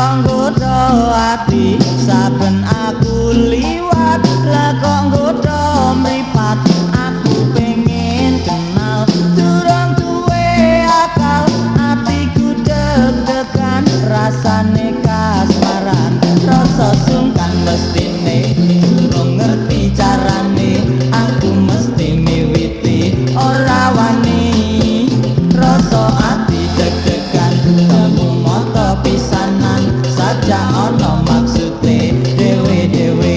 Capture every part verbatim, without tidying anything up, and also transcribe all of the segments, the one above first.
kok nggodha ati saben aku liwat lah kok nggodha mripat aku pengen kenal durung duwe akal atiku deg-degan rasane kasmaran rasa sungkan mestine durung ngerti carane aku mesti miwiti ora wani rasa ati deg-degan kamu mata pisanan saja ana maksude dewe-dewe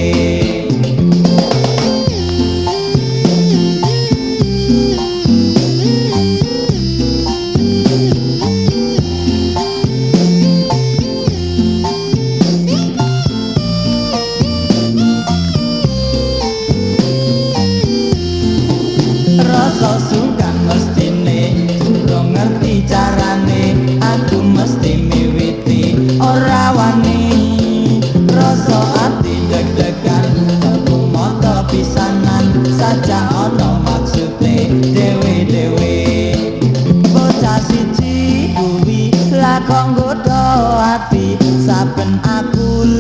rasa sungkan mestine durung ngerti carane aku mesti miwiti ora wani rasa ati deg-degan aku mata pisanan saja ana maksude dewe-dewe bocah siji kuwi lah kok nggodha ati saben aku